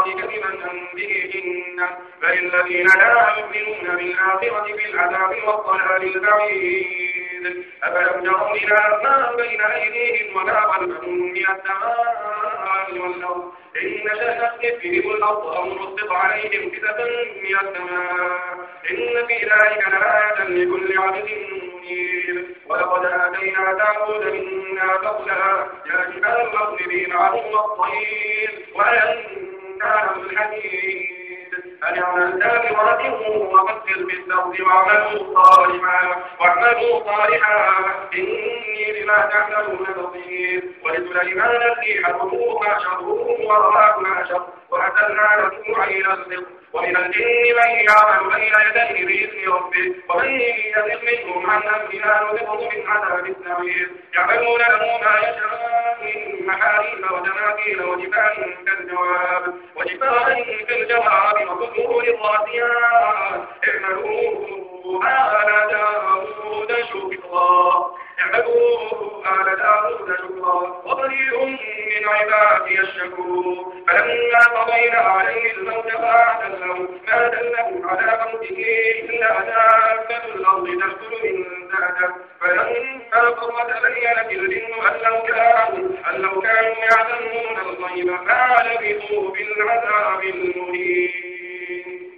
كلمة به جنة بل الذين لا يؤمنون بالآخرة بالعذاب والضلال البعيد أفلم يروا إلى ما بين أيديهم وما خلفهم من السماء والأرض إن نشأ نخسف بهم الأرض أو نسقط عليهم كسفا من السماء إن في ذلك لآية لكل عبد منيب ولقد آتينا داود منا فضلا يا جبال فاضربي معه والطير وألنا له الحديد أن اعمل دابرات وقدر بالسرد واعملوا صالحا إني بما تعملون بصير ولسليمان الريح غدوها شهر ورواحها شهر وأسلنا له عين الصدق ومن الجن من يعمل بين يديه بإذن ربه ومن يزغ منهم عن أمرنا نذقه من عذاب السعير يعملون له ما يشاء من محاريب وتماثيل وجفان كالجواب وقدور الراسيات اعملوا آل داود شكرا وقليل من عبادي الشكور فلما قضينا عليه الموت ما دلهم على موته إلا دابة الأرض تأكل من سأته فلما قضى تبين الجن أن لو كانوا يعلمون الغيب ما لبثوا بالعذاب المهين.